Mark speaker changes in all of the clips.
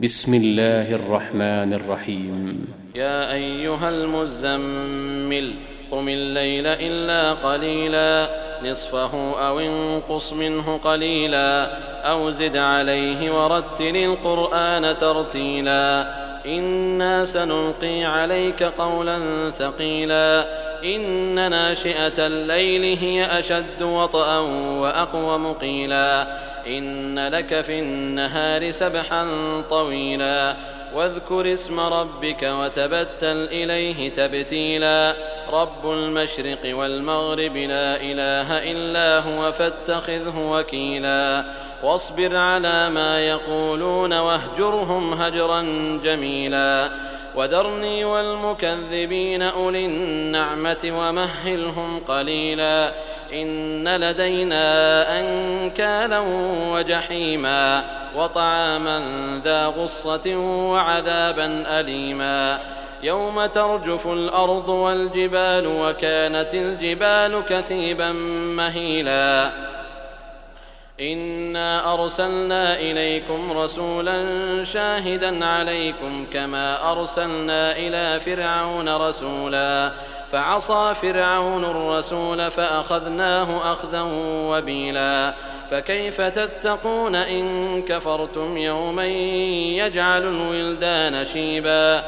Speaker 1: بسم الله الرحمن الرحيم.
Speaker 2: يا أيها المزمل قم الليل إلا قليلا نصفه أو انقص منه قليلا أو زد عليه ورتل القرآن ترتيلا إنا سنلقي عليك قولا ثقيلا إن ناشئة الليل هي أشد وطئا وأقوم قيلا إن لك في النهار سبحا طويلا واذكر اسم ربك وتبتل إليه تبتيلا رب المشرق والمغرب لا إله إلا هو فاتخذه وكيلا واصبر على ما يقولون واهجرهم هجرا جميلا وذرني والمكذبين أولي النعمة ومهلهم قليلا إن لدينا أنكالا وجحيما وطعاما ذا غصة وعذابا أليما يوم ترجف الأرض والجبال وكانت الجبال كثيبا مهيلا إنا أرسلنا إليكم رسولا شاهدا عليكم كما أرسلنا إلى فرعون رسولا فعصى فرعون الرسول فأخذناه أخذا وبيلا فكيف تتقون إن كفرتم يوما يجعل الولدان شيبا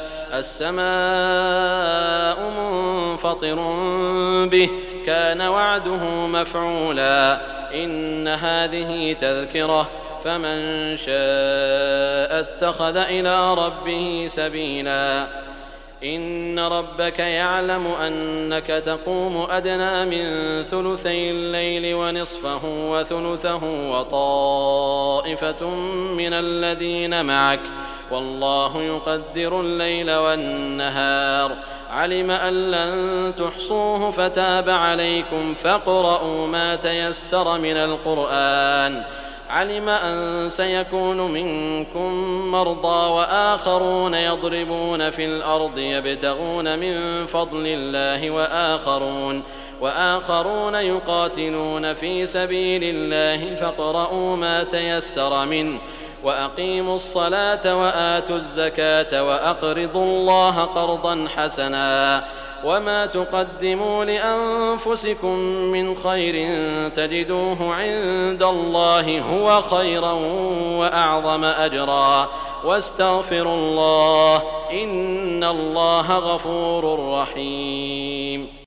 Speaker 2: السماء منفطر به كان وعده مفعولا إن هذه تذكرة فمن شاء اتخذ إلى ربه سبيلا إن ربك يعلم أنك تقوم أدنى من ثلثي الليل ونصفه وثلثه وطائفة من الذين معك والله يقدر الليل والنهار علم أن لن تحصوه فتاب عليكم فاقرؤوا ما تيسر من القرآن علم أن سيكون منكم مرضى وآخرون يضربون في الأرض يبتغون من فضل الله وآخرون يقاتلون في سبيل الله فاقرؤوا ما تيسر منه وأقيموا الصلاة وآتوا الزكاة وأقرضوا الله قرضا حسنا وما تقدموا لأنفسكم من خير تجدوه عند الله هو خيرا وأعظم أجرا واستغفروا الله إن الله غفور رحيم.